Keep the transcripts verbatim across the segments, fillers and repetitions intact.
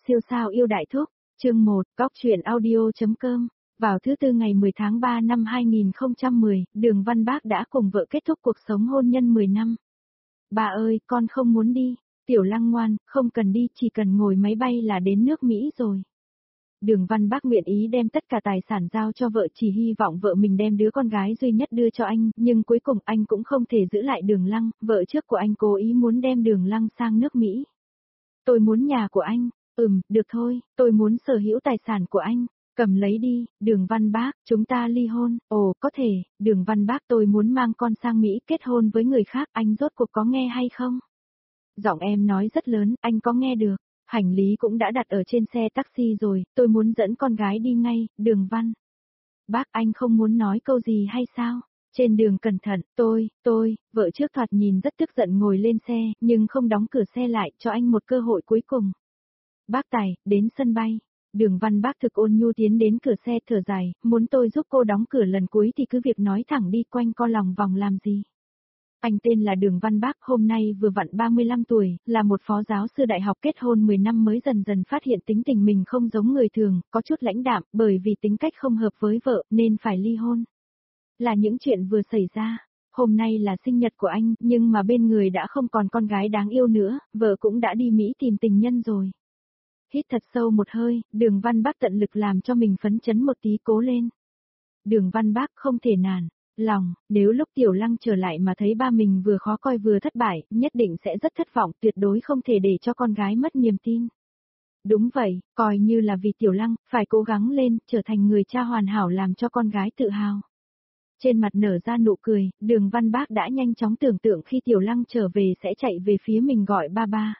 siêu sao yêu đại thúc, chương một, cóc truyện audio chấm com. Vào thứ tư ngày mười tháng ba năm hai nghìn không trăm mười, Đường Văn Bác đã cùng vợ kết thúc cuộc sống hôn nhân mười năm. Bà ơi, con không muốn đi. Tiểu Lăng ngoan, không cần đi, chỉ cần ngồi máy bay là đến nước Mỹ rồi. Đường Văn Bác nguyện ý đem tất cả tài sản giao cho vợ, chỉ hy vọng vợ mình đem đứa con gái duy nhất đưa cho anh, nhưng cuối cùng anh cũng không thể giữ lại Đường Lăng, vợ trước của anh cố ý muốn đem Đường Lăng sang nước Mỹ. Tôi muốn nhà của anh. Ừm, được thôi, tôi muốn sở hữu tài sản của anh. Cầm lấy đi, Đường Văn Bác, chúng ta ly hôn. Ồ, có thể, Đường Văn Bác, tôi muốn mang con sang Mỹ kết hôn với người khác, anh rốt cuộc có nghe hay không? Giọng em nói rất lớn, anh có nghe được. Hành lý cũng đã đặt ở trên xe taxi rồi, tôi muốn dẫn con gái đi ngay, Đường Văn Bác, anh không muốn nói câu gì hay sao? Trên đường cẩn thận, tôi, tôi, vợ trước thoạt nhìn rất tức giận ngồi lên xe, nhưng không đóng cửa xe lại, cho anh một cơ hội cuối cùng. Bác Tài, đến sân bay. Đường Văn Bác thực ôn nhu tiến đến cửa xe thở dài, muốn tôi giúp cô đóng cửa lần cuối thì cứ việc nói thẳng đi, quanh co lòng vòng làm gì. Anh tên là Đường Văn Bác, hôm nay vừa vặn ba mươi lăm tuổi, là một phó giáo sư đại học, kết hôn mười năm mới dần dần phát hiện tính tình mình không giống người thường, có chút lãnh đạm, bởi vì tính cách không hợp với vợ, nên phải ly hôn. Là những chuyện vừa xảy ra. Hôm nay là sinh nhật của anh, nhưng mà bên người đã không còn con gái đáng yêu nữa, vợ cũng đã đi Mỹ tìm tình nhân rồi. Hít thật sâu một hơi, Đường Văn Bác tận lực làm cho mình phấn chấn một tí, cố lên. Đường Văn Bác không thể nản lòng, nếu lúc Tiểu Lăng trở lại mà thấy ba mình vừa khó coi vừa thất bại, nhất định sẽ rất thất vọng, tuyệt đối không thể để cho con gái mất niềm tin. Đúng vậy, coi như là vì Tiểu Lăng, phải cố gắng lên, trở thành người cha hoàn hảo làm cho con gái tự hào. Trên mặt nở ra nụ cười, Đường Văn Bác đã nhanh chóng tưởng tượng khi Tiểu Lăng trở về sẽ chạy về phía mình gọi ba ba.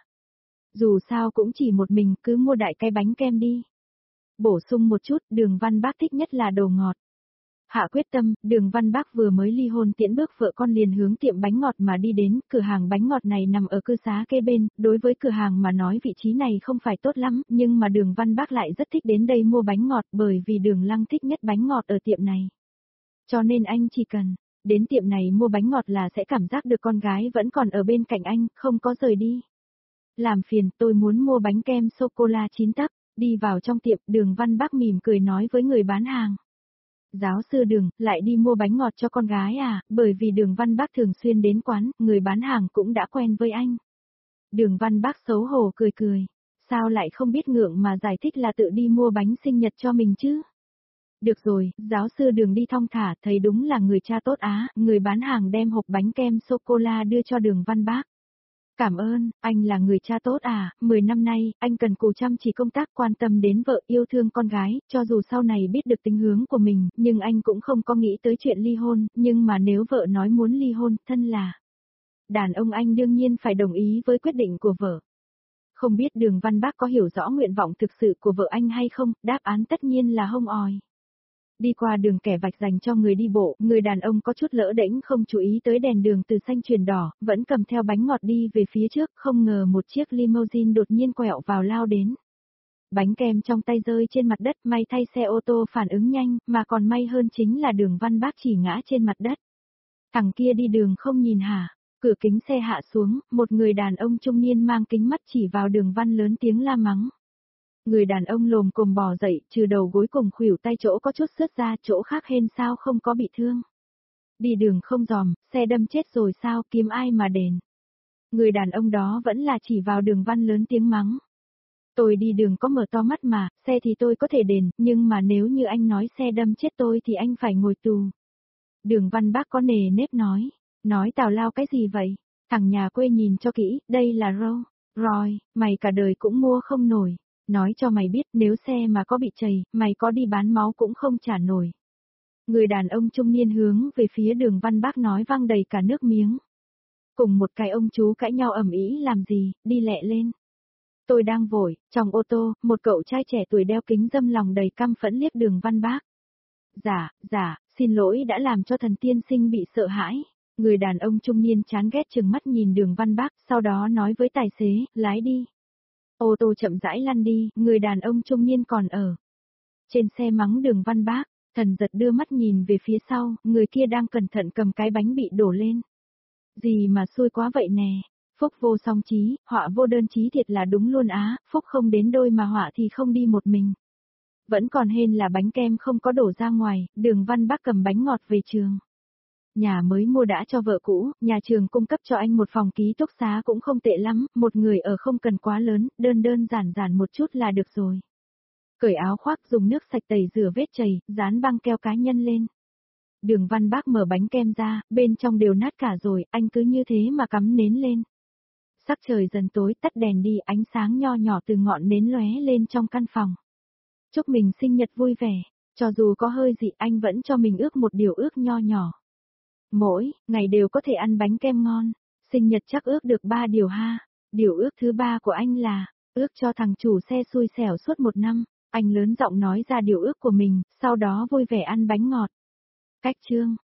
Dù sao cũng chỉ một mình, cứ mua đại cái bánh kem đi. Bổ sung một chút, Đường Văn Bác thích nhất là đồ ngọt. Hạ quyết tâm, Đường Văn Bác vừa mới ly hôn tiễn bước vợ con liền hướng tiệm bánh ngọt mà đi đến, cửa hàng bánh ngọt này nằm ở cư xá kế bên, đối với cửa hàng mà nói vị trí này không phải tốt lắm, nhưng mà Đường Văn Bác lại rất thích đến đây mua bánh ngọt bởi vì Đường Lăng thích nhất bánh ngọt ở tiệm này. Cho nên anh chỉ cần đến tiệm này mua bánh ngọt là sẽ cảm giác được con gái vẫn còn ở bên cạnh anh, không có rời đi. Làm phiền, tôi muốn mua bánh kem sô-cô-la chín tấc. Đi vào trong tiệm, Đường Văn Bác mỉm cười nói với người bán hàng. Giáo sư Đường, lại đi mua bánh ngọt cho con gái à, bởi vì Đường Văn Bác thường xuyên đến quán, người bán hàng cũng đã quen với anh. Đường Văn Bác xấu hổ cười cười. Sao lại không biết ngượng mà giải thích là tự đi mua bánh sinh nhật cho mình chứ? Được rồi, giáo sư Đường đi thong thả, thấy đúng là người cha tốt á, người bán hàng đem hộp bánh kem sô-cô-la đưa cho Đường Văn Bác. Cảm ơn, anh là người cha tốt à, mười năm nay, anh cần cù chăm chỉ công tác, quan tâm đến vợ, yêu thương con gái, cho dù sau này biết được tính hướng của mình, nhưng anh cũng không có nghĩ tới chuyện ly hôn, nhưng mà nếu vợ nói muốn ly hôn, thân là đàn ông, anh đương nhiên phải đồng ý với quyết định của vợ. Không biết Đường Văn Bác có hiểu rõ nguyện vọng thực sự của vợ anh hay không, đáp án tất nhiên là hông òi. Đi qua đường kẻ vạch dành cho người đi bộ, người đàn ông có chút lỡ đễnh không chú ý tới đèn đường từ xanh chuyển đỏ, vẫn cầm theo bánh ngọt đi về phía trước, không ngờ một chiếc limousine đột nhiên quẹo vào lao đến. Bánh kem trong tay rơi trên mặt đất, may thay xe ô tô phản ứng nhanh, mà còn may hơn chính là Đường Văn Bác chỉ ngã trên mặt đất. Thằng kia đi đường không nhìn hả? Cửa kính xe hạ xuống, một người đàn ông trung niên mang kính mắt chỉ vào Đường Văn lớn tiếng la mắng. Người đàn ông lồm cồm bò dậy, trừ đầu gối cùng khuỷu tay chỗ có chút xước ra, chỗ khác hên sao không có bị thương. Đi đường không dòm, xe đâm chết rồi sao, kiếm ai mà đền. Người đàn ông đó vẫn là chỉ vào Đường Văn lớn tiếng mắng. Tôi đi đường có mở to mắt mà, xe thì tôi có thể đền, nhưng mà nếu như anh nói xe đâm chết tôi thì anh phải ngồi tù. Đường Văn Bác có nề nếp nói. Nói tào lao cái gì vậy? Thằng nhà quê nhìn cho kỹ, đây là Rolls Royce, mày cả đời cũng mua không nổi. Nói cho mày biết, nếu xe mà có bị chày, mày có đi bán máu cũng không trả nổi. Người đàn ông trung niên hướng về phía Đường Văn Bác nói vang đầy cả nước miếng. Cùng một cái ông chú cãi nhau ầm ĩ làm gì, đi lẹ lên. Tôi đang vội, trong ô tô, một cậu trai trẻ tuổi đeo kính dâm lòng đầy căm phẫn liếc Đường Văn Bác. Dạ, dạ, xin lỗi đã làm cho thần tiên sinh bị sợ hãi. Người đàn ông trung niên chán ghét trừng mắt nhìn Đường Văn Bác, sau đó nói với tài xế, lái đi. Ô tô chậm rãi lăn đi, người đàn ông trung niên còn ở trên xe mắng Đường Văn Bác, thần giật đưa mắt nhìn về phía sau, người kia đang cẩn thận cầm cái bánh bị đổ lên. Gì mà xui quá vậy nè, Phúc vô song chí, họa vô đơn chí thiệt là đúng luôn á, phúc không đến đôi mà họa thì không đi một mình. Vẫn còn hên là bánh kem không có đổ ra ngoài, Đường Văn Bác cầm bánh ngọt về trường. Nhà mới mua đã cho vợ cũ, nhà trường cung cấp cho anh một phòng ký túc xá cũng không tệ lắm, một người ở không cần quá lớn, đơn đơn giản giản một chút là được rồi. Cởi áo khoác dùng nước sạch tẩy rửa vết chảy, dán băng keo cá nhân lên. Đường Văn Bác mở bánh kem ra, bên trong đều nát cả rồi, anh cứ như thế mà cắm nến lên. Sắc trời dần tối, tắt đèn đi, ánh sáng nho nhỏ từ ngọn nến lóe lên trong căn phòng. Chúc mình sinh nhật vui vẻ, cho dù có hơi gì anh vẫn cho mình ước một điều ước nho nhỏ. Mỗi ngày đều có thể ăn bánh kem ngon, sinh nhật chắc ước được ba điều ha. Điều ước thứ ba của anh là, ước cho thằng chủ xe xui xẻo suốt một năm. Anh lớn giọng nói ra điều ước của mình, sau đó vui vẻ ăn bánh ngọt. Cách chương